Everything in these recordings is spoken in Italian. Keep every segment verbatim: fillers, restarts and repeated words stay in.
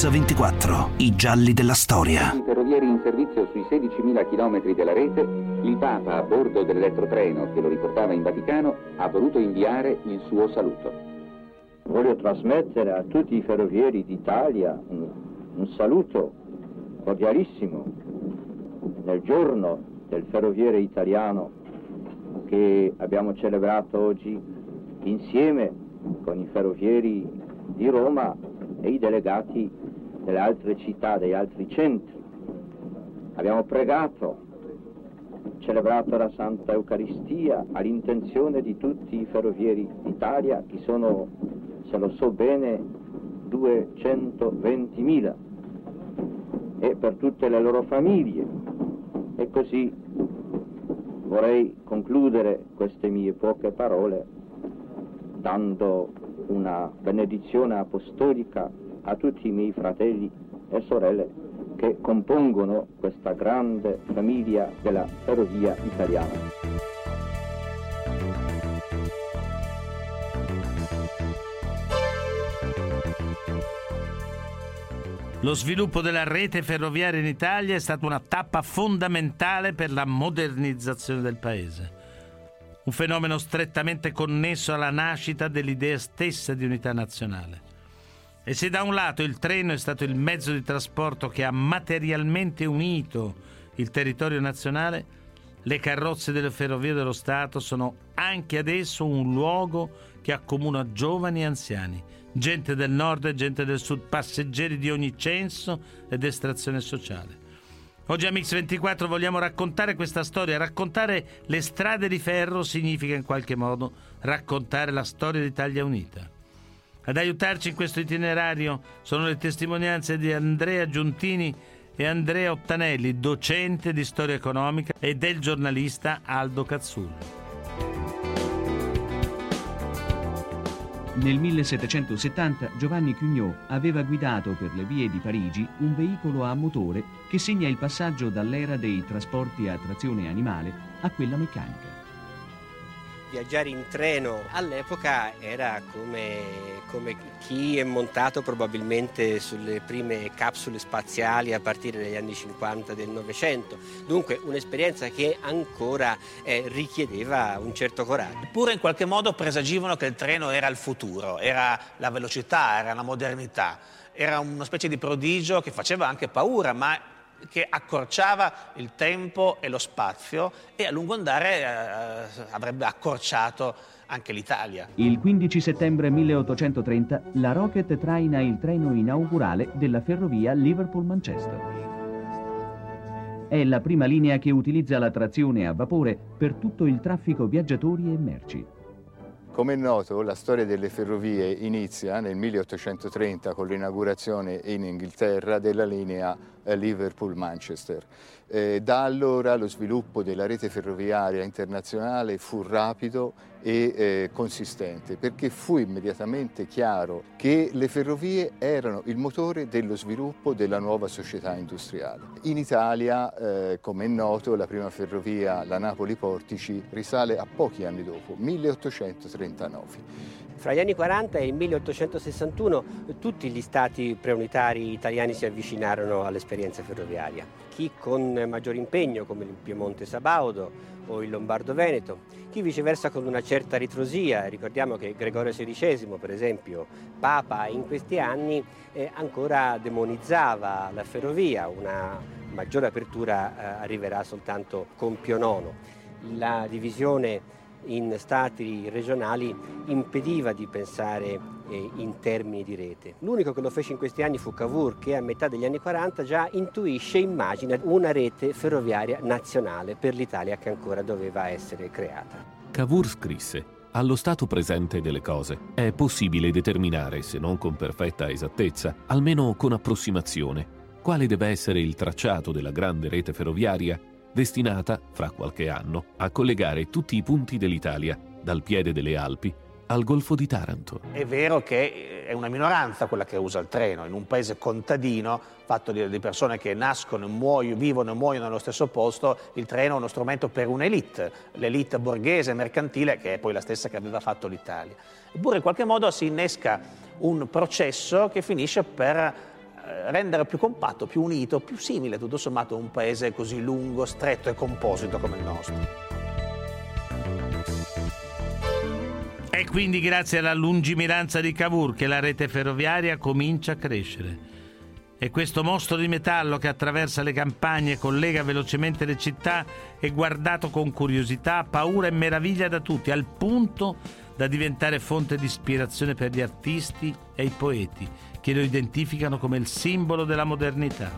Mix ventiquattro, i gialli della storia. I ferrovieri in servizio sui sedicimila chilometri della rete, il Papa a bordo dell'elettrotreno che lo riportava in Vaticano ha voluto inviare il suo saluto. Voglio trasmettere a tutti i ferrovieri d'Italia un, un saluto cordialissimo nel giorno del ferroviere italiano che abbiamo celebrato oggi insieme con i ferrovieri di Roma e i delegati delle altre città, degli altri centri. Abbiamo pregato, celebrato la Santa Eucaristia all'intenzione di tutti i ferrovieri d'Italia, che sono, se lo so bene, duecentoventimila, e per tutte le loro famiglie. E così vorrei concludere queste mie poche parole dando una benedizione apostolica a tutti i miei fratelli e sorelle che compongono questa grande famiglia della ferrovia italiana. Lo sviluppo della rete ferroviaria in Italia è stata una tappa fondamentale per la modernizzazione del paese. Un fenomeno strettamente connesso alla nascita dell'idea stessa di unità nazionale. E se da un lato il treno è stato il mezzo di trasporto che ha materialmente unito il territorio nazionale, le carrozze delle ferrovie dello Stato sono anche adesso un luogo che accomuna giovani e anziani, gente del nord e gente del sud, passeggeri di ogni censo ed estrazione sociale. Oggi a Mix ventiquattro vogliamo raccontare questa storia. Raccontare le strade di ferro significa in qualche modo raccontare la storia d'Italia Unita. Ad aiutarci in questo itinerario sono le testimonianze di Andrea Giuntini e Andrea Ottanelli, docente di storia economica, e del giornalista Aldo Cazzullo. Nel millesettecentosettanta Giovanni Cugnot aveva guidato per le vie di Parigi un veicolo a motore che segna il passaggio dall'era dei trasporti a trazione animale a quella meccanica. Viaggiare in treno all'epoca era come, come chi è montato probabilmente sulle prime capsule spaziali a partire dagli anni cinquanta del Novecento. Dunque un'esperienza che ancora eh, richiedeva un certo coraggio. Eppure in qualche modo presagivano che il treno era il futuro, era la velocità, era la modernità, era una specie di prodigio che faceva anche paura, ma che accorciava il tempo e lo spazio e a lungo andare eh, avrebbe accorciato anche l'Italia. Il quindici settembre milleottocentotrenta la Rocket traina il treno inaugurale della ferrovia Liverpool-Manchester. È la prima linea che utilizza la trazione a vapore per tutto il traffico viaggiatori e merci. Come è noto, la storia delle ferrovie inizia nel milleottocentotrenta con l'inaugurazione in Inghilterra della linea Liverpool-Manchester. Eh, da allora lo sviluppo della rete ferroviaria internazionale fu rapido e eh, consistente, perché fu immediatamente chiaro che le ferrovie erano il motore dello sviluppo della nuova società industriale. In Italia, eh, come è noto, la prima ferrovia, la Napoli-Portici, risale a pochi anni dopo, milleottocentotrentanove. Fra gli anni quaranta e il milleottocentosessantuno tutti gli stati preunitari italiani si avvicinarono all'esperienza ferroviaria. Chi con maggior impegno, come il Piemonte Sabaudo o il Lombardo Veneto, chi viceversa con una certa ritrosia. Ricordiamo che Gregorio sedicesimo, per esempio, Papa, in questi anni eh, ancora demonizzava la ferrovia. Una maggiore apertura eh, arriverà soltanto con Pio nono. La divisione in stati regionali impediva di pensare eh, in termini di rete. L'unico che lo fece in questi anni fu Cavour, che a metà degli anni quaranta già intuisce e immagina una rete ferroviaria nazionale per l'Italia che ancora doveva essere creata. Cavour scrisse: allo stato presente delle cose è possibile determinare, se non con perfetta esattezza, almeno con approssimazione, quale deve essere il tracciato della grande rete ferroviaria destinata, fra qualche anno, a collegare tutti i punti dell'Italia, dal piede delle Alpi al Golfo di Taranto. È vero che è una minoranza quella che usa il treno, in un paese contadino, fatto di, di persone che nascono, muoiono, vivono e muoiono nello stesso posto. Il treno è uno strumento per un'elite, l'elite borghese, mercantile, che è poi la stessa che aveva fatto l'Italia. Eppure in qualche modo si innesca un processo che finisce per rendere più compatto, più unito, più simile tutto sommato a un paese così lungo, stretto e composito come il nostro. È quindi grazie alla lungimiranza di Cavour che la rete ferroviaria comincia a crescere. E questo mostro di metallo che attraversa le campagne e collega velocemente le città è guardato con curiosità, paura e meraviglia da tutti, al punto da diventare fonte di ispirazione per gli artisti e i poeti, che lo identificano come il simbolo della modernità.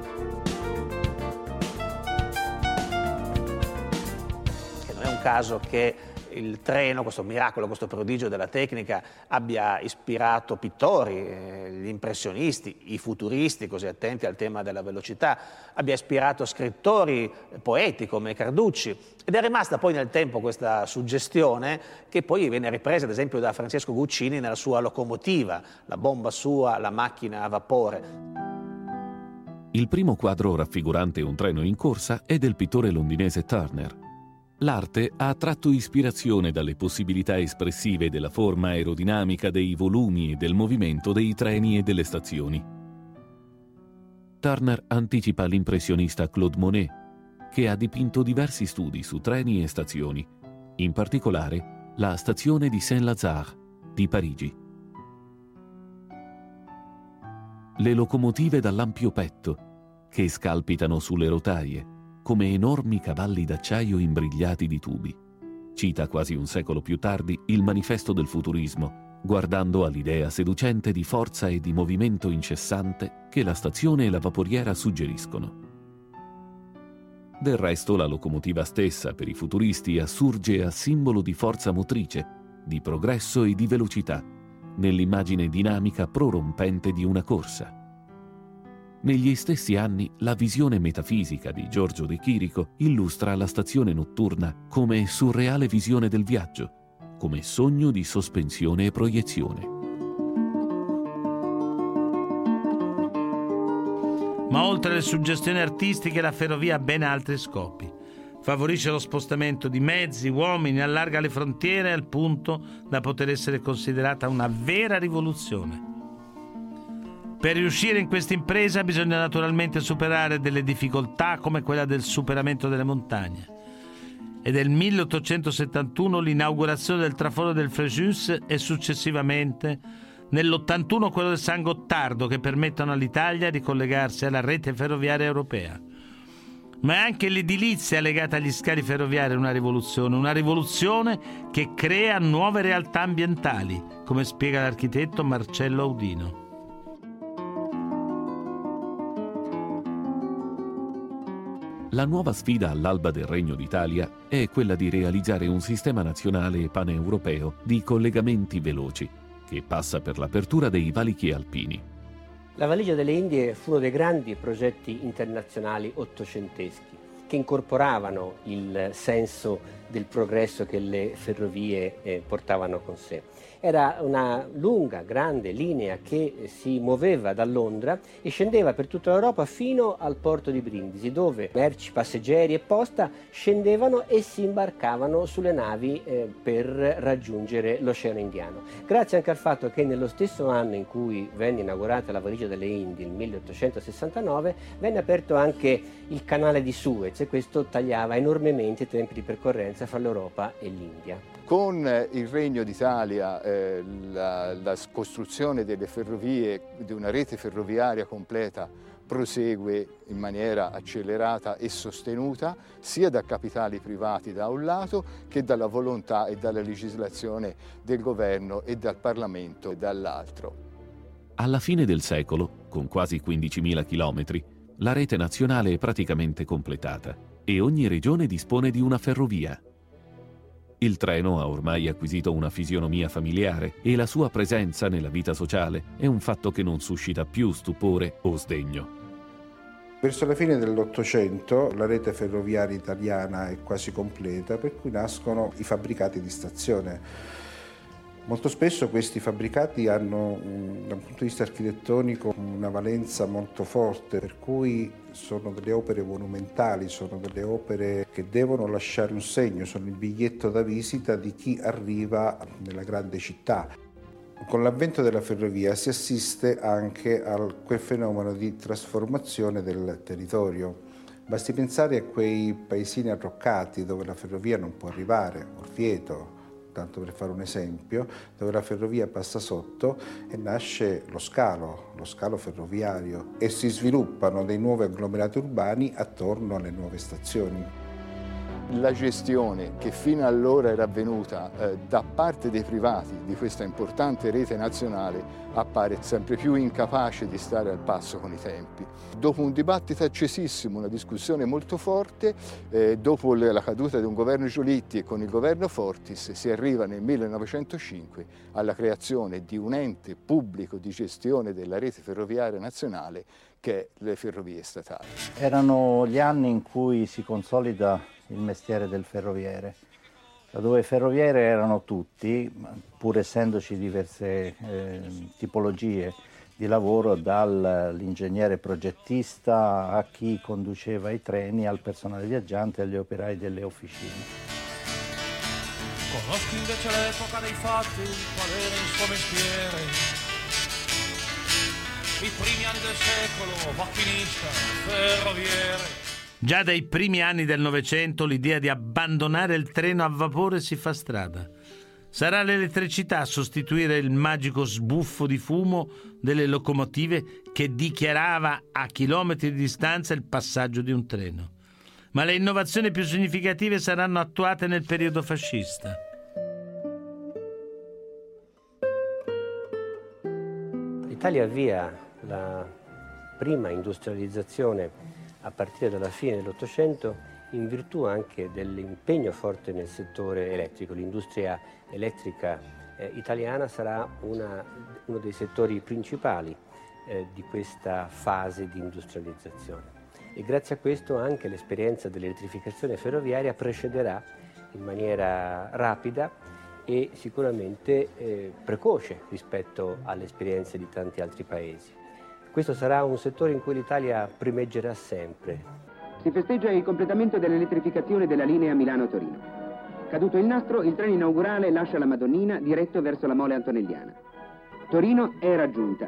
E non è un caso che il treno, questo miracolo, questo prodigio della tecnica, abbia ispirato pittori, eh, gli impressionisti, i futuristi, così attenti al tema della velocità, abbia ispirato scrittori, poeti come Carducci. Ed è rimasta poi nel tempo questa suggestione che poi viene ripresa ad esempio da Francesco Guccini nella sua locomotiva, la bomba sua, la macchina a vapore. Il primo quadro raffigurante un treno in corsa è del pittore londinese Turner. L'arte ha tratto ispirazione dalle possibilità espressive della forma aerodinamica dei volumi e del movimento dei treni e delle stazioni. Turner anticipa l'impressionista Claude Monet, che ha dipinto diversi studi su treni e stazioni, in particolare la stazione di Saint-Lazare di Parigi. Le locomotive dall'ampio petto, che scalpitano sulle rotaie, come enormi cavalli d'acciaio imbrigliati di tubi. Cita quasi un secolo più tardi il manifesto del futurismo, guardando all'idea seducente di forza e di movimento incessante che la stazione e la vaporiera suggeriscono. Del resto, la locomotiva stessa, per i futuristi, assurge a simbolo di forza motrice, di progresso e di velocità, nell'immagine dinamica prorompente di una corsa. Negli stessi anni, la visione metafisica di Giorgio De Chirico illustra la stazione notturna come surreale visione del viaggio, come sogno di sospensione e proiezione. Ma oltre alle suggestioni artistiche, la ferrovia ha ben altri scopi. Favorisce lo spostamento di mezzi, uomini, allarga le frontiere al punto da poter essere considerata una vera rivoluzione. Per riuscire in questa impresa bisogna naturalmente superare delle difficoltà come quella del superamento delle montagne. È del milleottocentosettantuno l'inaugurazione del traforo del Frejus e successivamente nell'ottantuno quello del San Gottardo, che permettono all'Italia di collegarsi alla rete ferroviaria europea. Ma è anche l'edilizia legata agli scali ferroviari una rivoluzione, una rivoluzione che crea nuove realtà ambientali, come spiega l'architetto Marcello Audino. La nuova sfida all'alba del Regno d'Italia è quella di realizzare un sistema nazionale e paneuropeo di collegamenti veloci, che passa per l'apertura dei valichi alpini. La valigia delle Indie fu uno dei grandi progetti internazionali ottocenteschi che incorporavano il senso del progresso che le ferrovie eh, portavano con sé. Era una lunga, grande linea che si muoveva da Londra e scendeva per tutta l'Europa fino al porto di Brindisi, dove merci, passeggeri e posta scendevano e si imbarcavano sulle navi eh, per raggiungere l'Oceano Indiano. Grazie anche al fatto che nello stesso anno in cui venne inaugurata la valigia delle Indie, il milleottocentosessantanove, venne aperto anche il canale di Suez e questo tagliava enormemente i tempi di percorrenza fra l'Europa e l'India. Con il Regno d'Italia, eh, la, la costruzione delle ferrovie, di una rete ferroviaria completa, prosegue in maniera accelerata e sostenuta sia da capitali privati da un lato che dalla volontà e dalla legislazione del governo e dal Parlamento dall'altro. Alla fine del secolo, con quasi quindicimila chilometri, la rete nazionale è praticamente completata e ogni regione dispone di una ferrovia. Il treno ha ormai acquisito una fisionomia familiare e la sua presenza nella vita sociale è un fatto che non suscita più stupore o sdegno. Verso la fine dell'Ottocento la rete ferroviaria italiana è quasi completa, per cui nascono i fabbricati di stazione. Molto spesso questi fabbricati hanno, da un punto di vista architettonico, una valenza molto forte, per cui sono delle opere monumentali, sono delle opere che devono lasciare un segno, sono il biglietto da visita di chi arriva nella grande città. Con l'avvento della ferrovia si assiste anche a quel fenomeno di trasformazione del territorio. Basti pensare a quei paesini arroccati dove la ferrovia non può arrivare, Orvieto, tanto per fare un esempio, dove la ferrovia passa sotto e nasce lo scalo, lo scalo ferroviario, e si sviluppano dei nuovi agglomerati urbani attorno alle nuove stazioni. La gestione che fino allora era avvenuta eh, da parte dei privati di questa importante rete nazionale appare sempre più incapace di stare al passo con i tempi. Dopo un dibattito accesissimo, una discussione molto forte, eh, dopo la caduta di un governo Giolitti e con il governo Fortis, si arriva nel millenovecentocinque alla creazione di un ente pubblico di gestione della rete ferroviaria nazionale che è le Ferrovie Statali. Erano gli anni in cui si consolida il mestiere del ferroviere, dove ferroviere erano tutti, pur essendoci diverse eh, tipologie di lavoro, dall'ingegnere progettista a chi conduceva i treni, al personale viaggiante, agli operai delle officine. Conosco invece l'epoca dei fatti, qual era il suo mestiere, i primi anni del secolo, macchinista, ferroviere. Già dai primi anni del Novecento l'idea di abbandonare il treno a vapore si fa strada. Sarà l'elettricità a sostituire il magico sbuffo di fumo delle locomotive che dichiarava a chilometri di distanza il passaggio di un treno. Ma le innovazioni più significative saranno attuate nel periodo fascista. L'Italia avvia la prima industrializzazione a partire dalla fine dell'Ottocento in virtù anche dell'impegno forte nel settore elettrico. L'industria elettrica eh, italiana sarà una, uno dei settori principali eh, di questa fase di industrializzazione, e grazie a questo anche l'esperienza dell'elettrificazione ferroviaria precederà in maniera rapida e sicuramente eh, precoce rispetto alle esperienze di tanti altri paesi. Questo sarà un settore in cui l'Italia primeggerà sempre. Si festeggia il completamento dell'elettrificazione della linea Milano-Torino. Caduto il nastro, il treno inaugurale lascia la Madonnina diretto verso la Mole Antonelliana. Torino è raggiunta.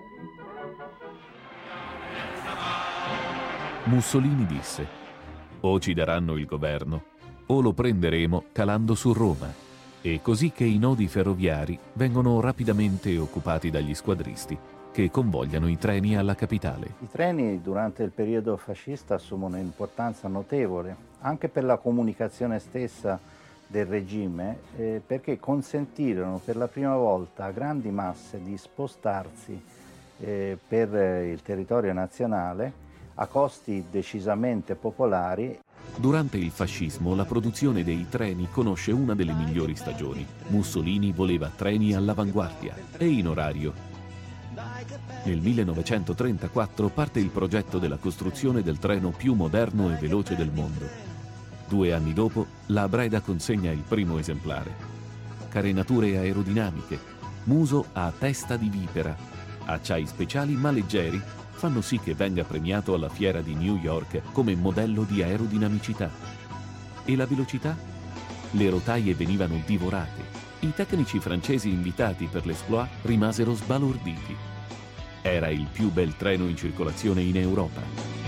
Mussolini disse: o ci daranno il governo, o lo prenderemo calando su Roma. E così che i nodi ferroviari vengono rapidamente occupati dagli squadristi, che convogliano i treni alla capitale. I treni durante il periodo fascista assumono un'importanza notevole anche per la comunicazione stessa del regime, eh, perché consentirono per la prima volta a grandi masse di spostarsi eh, per il territorio nazionale a costi decisamente popolari. Durante il fascismo la produzione dei treni conosce una delle migliori stagioni. Mussolini voleva treni all'avanguardia e in orario. Nel millenovecentotrentaquattro parte il progetto della costruzione del treno più moderno e veloce del mondo. Due anni dopo, la Breda consegna il primo esemplare. Carenature aerodinamiche, muso a testa di vipera, acciai speciali ma leggeri fanno sì che venga premiato alla fiera di New York come modello di aerodinamicità. E la velocità? Le rotaie venivano divorate. I tecnici francesi invitati per l'Exploit rimasero sbalorditi. Era il più bel treno in circolazione in Europa.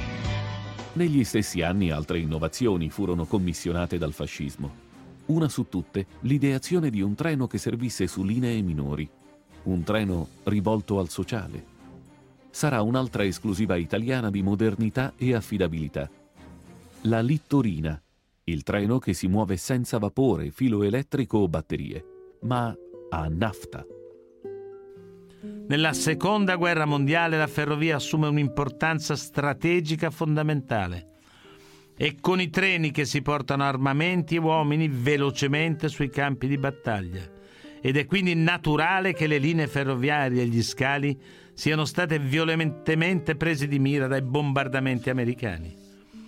Negli stessi anni altre innovazioni furono commissionate dal fascismo. Una su tutte, l'ideazione di un treno che servisse su linee minori. Un treno rivolto al sociale. Sarà un'altra esclusiva italiana di modernità e affidabilità. La Littorina, il treno che si muove senza vapore, filo elettrico o batterie, ma a nafta. Nella seconda guerra mondiale la ferrovia assume un'importanza strategica fondamentale. È con i treni che si portano armamenti e uomini velocemente sui campi di battaglia. Ed è quindi naturale che le linee ferroviarie e gli scali siano state violentemente prese di mira dai bombardamenti americani.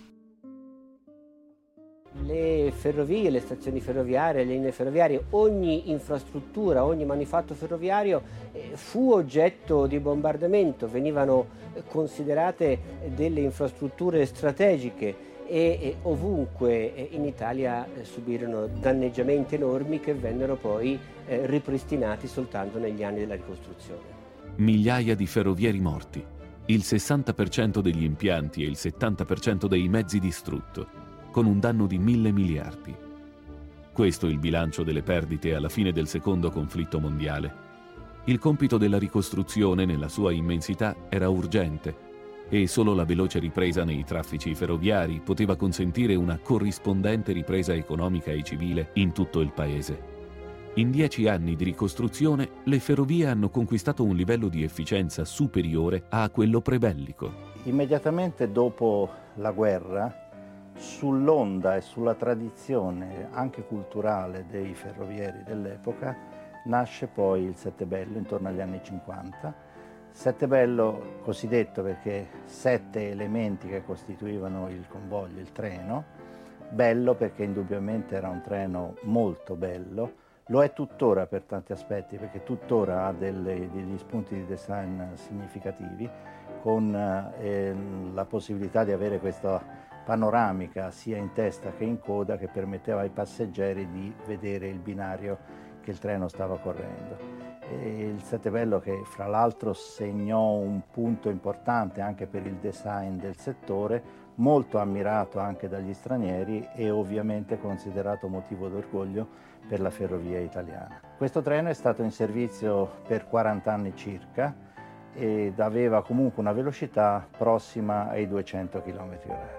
Le ferrovie, le stazioni ferroviarie, le linee ferroviarie, ogni infrastruttura, ogni manifatto ferroviario eh, fu oggetto di bombardamento, venivano considerate delle infrastrutture strategiche e, e ovunque in Italia eh, subirono danneggiamenti enormi che vennero poi eh, ripristinati soltanto negli anni della ricostruzione. Migliaia di ferrovieri morti, il sessanta per cento degli impianti e il settanta per cento dei mezzi distrutto, con un danno di mille miliardi. Questo è il bilancio delle perdite alla fine del secondo conflitto mondiale. Il compito della ricostruzione nella sua immensità era urgente e solo la veloce ripresa nei traffici ferroviari poteva consentire una corrispondente ripresa economica e civile in tutto il paese. In dieci anni di ricostruzione, le ferrovie hanno conquistato un livello di efficienza superiore a quello prebellico. Immediatamente dopo la guerra, sull'onda e sulla tradizione anche culturale dei ferrovieri dell'epoca, nasce poi il Settebello intorno agli anni cinquanta. Settebello cosiddetto perché sette elementi che costituivano il convoglio, il treno. Bello perché indubbiamente era un treno molto bello. Lo è tuttora per tanti aspetti, perché tuttora ha delle, degli spunti di design significativi, con eh, la possibilità di avere questa panoramica sia in testa che in coda che permetteva ai passeggeri di vedere il binario che il treno stava correndo. E il Settebello, che fra l'altro segnò un punto importante anche per il design del settore, molto ammirato anche dagli stranieri e ovviamente considerato motivo d'orgoglio per la ferrovia italiana. Questo treno è stato in servizio per quaranta anni circa ed aveva comunque una velocità prossima ai duecento chilometri orari.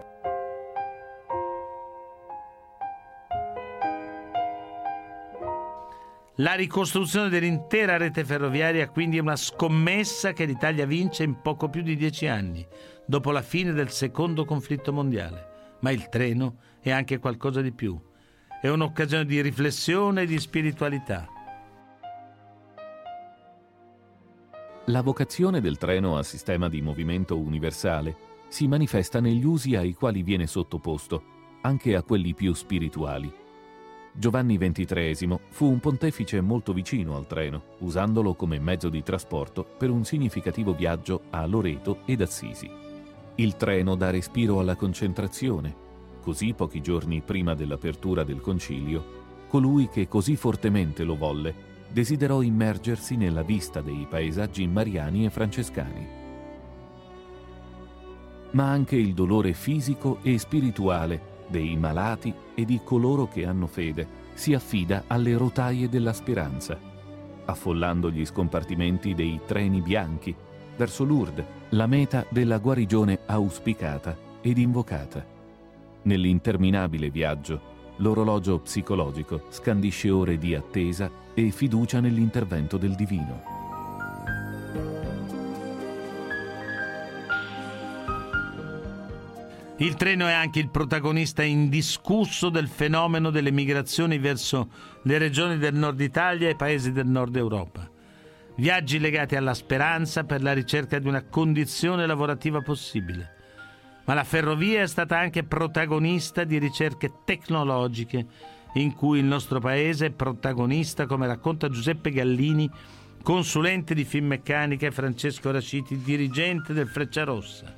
La ricostruzione dell'intera rete ferroviaria quindi è una scommessa che l'Italia vince in poco più di dieci anni, dopo la fine del secondo conflitto mondiale. Ma il treno è anche qualcosa di più. È un'occasione di riflessione e di spiritualità. La vocazione del treno a sistema di movimento universale si manifesta negli usi ai quali viene sottoposto, anche a quelli più spirituali. Giovanni ventitreesimo fu un pontefice molto vicino al treno, usandolo come mezzo di trasporto per un significativo viaggio a Loreto ed Assisi. Il treno dà respiro alla concentrazione, così pochi giorni prima dell'apertura del concilio, colui che così fortemente lo volle desiderò immergersi nella vista dei paesaggi mariani e francescani. Ma anche il dolore fisico e spirituale dei malati e di coloro che hanno fede si affida alle rotaie della speranza, affollando gli scompartimenti dei treni bianchi verso Lourdes, la meta della guarigione auspicata ed invocata. Nell'interminabile viaggio, l'orologio psicologico scandisce ore di attesa e fiducia nell'intervento del divino. Il treno è anche il protagonista indiscusso del fenomeno delle migrazioni verso le regioni del nord Italia e i paesi del nord Europa. Viaggi legati alla speranza per la ricerca di una condizione lavorativa possibile. Ma la ferrovia è stata anche protagonista di ricerche tecnologiche in cui il nostro paese è protagonista, come racconta Giuseppe Gallini, consulente di Finmeccanica, e Francesco Raciti, dirigente del Frecciarossa.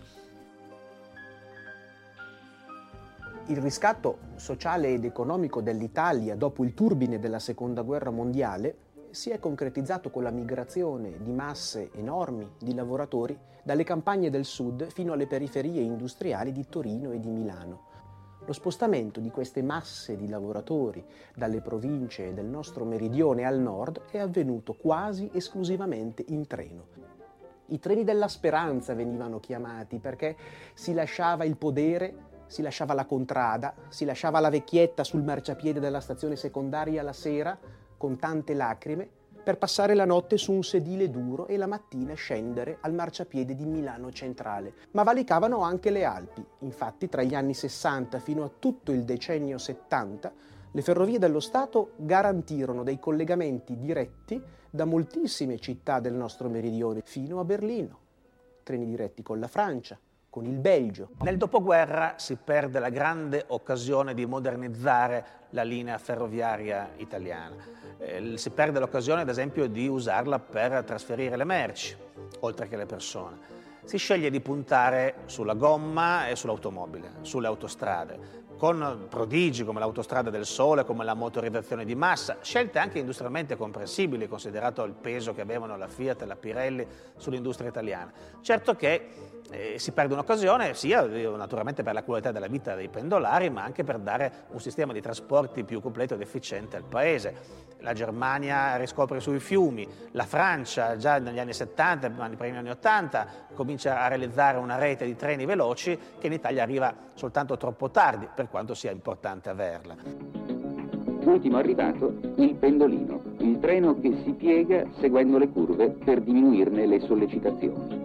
Il riscatto sociale ed economico dell'Italia dopo il turbine della Seconda Guerra Mondiale si è concretizzato con la migrazione di masse enormi di lavoratori dalle campagne del sud fino alle periferie industriali di Torino e di Milano. Lo spostamento di queste masse di lavoratori dalle province del nostro meridione al nord è avvenuto quasi esclusivamente in treno. I treni della speranza venivano chiamati perché si lasciava il podere, si lasciava la contrada, si lasciava la vecchietta sul marciapiede della stazione secondaria la sera con tante lacrime per passare la notte su un sedile duro e la mattina scendere al marciapiede di Milano Centrale. Ma valicavano anche le Alpi. Infatti tra gli anni sessanta fino a tutto il decennio settanta le Ferrovie dello Stato garantirono dei collegamenti diretti da moltissime città del nostro meridione fino a Berlino. Treni diretti con la Francia, con il Belgio. Nel dopoguerra si perde la grande occasione di modernizzare la linea ferroviaria italiana. Eh, si perde l'occasione, ad esempio, di usarla per trasferire le merci, oltre che le persone. si sceglie di puntare sulla gomma e sull'automobile, sulle autostrade, con prodigi come l'autostrada del Sole, come la motorizzazione di massa, scelte anche industrialmente comprensibili, considerato il peso che avevano la Fiat e la Pirelli sull'industria italiana. Certo che eh, si perde un'occasione sia naturalmente per la qualità della vita dei pendolari, ma anche per dare un sistema di trasporti più completo ed efficiente al Paese. La Germania riscopre sui fiumi, la Francia già negli anni settanta, nei primi anni ottanta, comincia a realizzare una rete di treni veloci che in Italia arriva soltanto troppo tardi, per quanto sia importante averla. Ultimo arrivato, il pendolino, il treno che si piega seguendo le curve per diminuirne le sollecitazioni.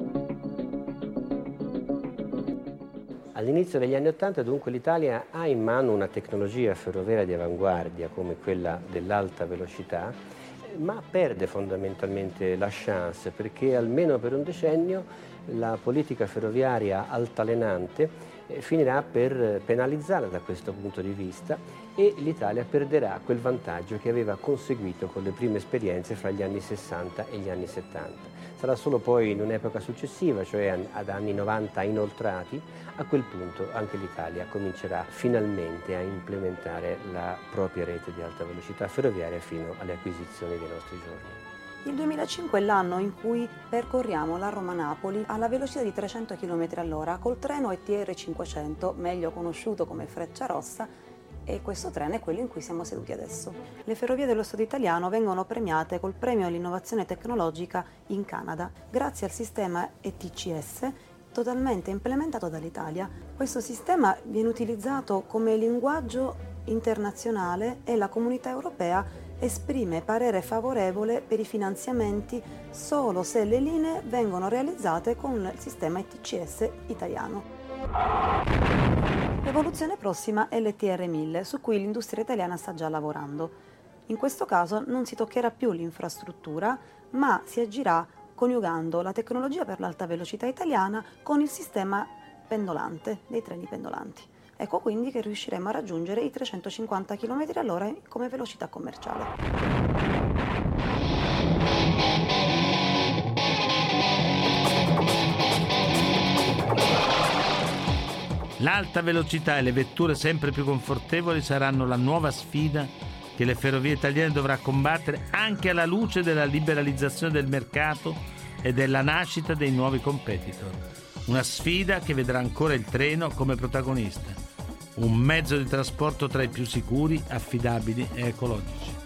All'inizio degli anni Ottanta dunque l'Italia ha in mano una tecnologia ferroviaria di avanguardia come quella dell'alta velocità, ma perde fondamentalmente la chance perché almeno per un decennio la politica ferroviaria altalenante eh, finirà per penalizzarla da questo punto di vista e l'Italia perderà quel vantaggio che aveva conseguito con le prime esperienze fra gli anni sessanta e gli anni settanta. Sarà solo poi in un'epoca successiva, cioè ad anni novanta inoltrati, a quel punto anche l'Italia comincerà finalmente a implementare la propria rete di alta velocità ferroviaria fino alle acquisizioni dei nostri giorni. Il duemilacinque è l'anno in cui percorriamo la Roma-Napoli alla velocità di trecento chilometri all'ora col treno E T R cinquecento, meglio conosciuto come Frecciarossa, e questo treno è quello in cui siamo seduti adesso. Le ferrovie dello Stato italiano vengono premiate col premio all'innovazione tecnologica in Canada, grazie al sistema E T C S totalmente implementato dall'Italia. Questo sistema viene utilizzato come linguaggio internazionale e la Comunità Europea esprime parere favorevole per i finanziamenti solo se le linee vengono realizzate con il sistema E T C S italiano. L'evoluzione prossima è l'E T R mille, su cui l'industria italiana sta già lavorando. In questo caso non si toccherà più l'infrastruttura, ma si agirà coniugando la tecnologia per l'alta velocità italiana con il sistema pendolante, dei treni pendolanti. Ecco quindi che riusciremo a raggiungere i trecentocinquanta chilometri all'ora come velocità commerciale. L'alta velocità e le vetture sempre più confortevoli saranno la nuova sfida che le ferrovie italiane dovrà combattere anche alla luce della liberalizzazione del mercato e della nascita dei nuovi competitor. Una sfida che vedrà ancora il treno come protagonista, un mezzo di trasporto tra i più sicuri, affidabili e ecologici.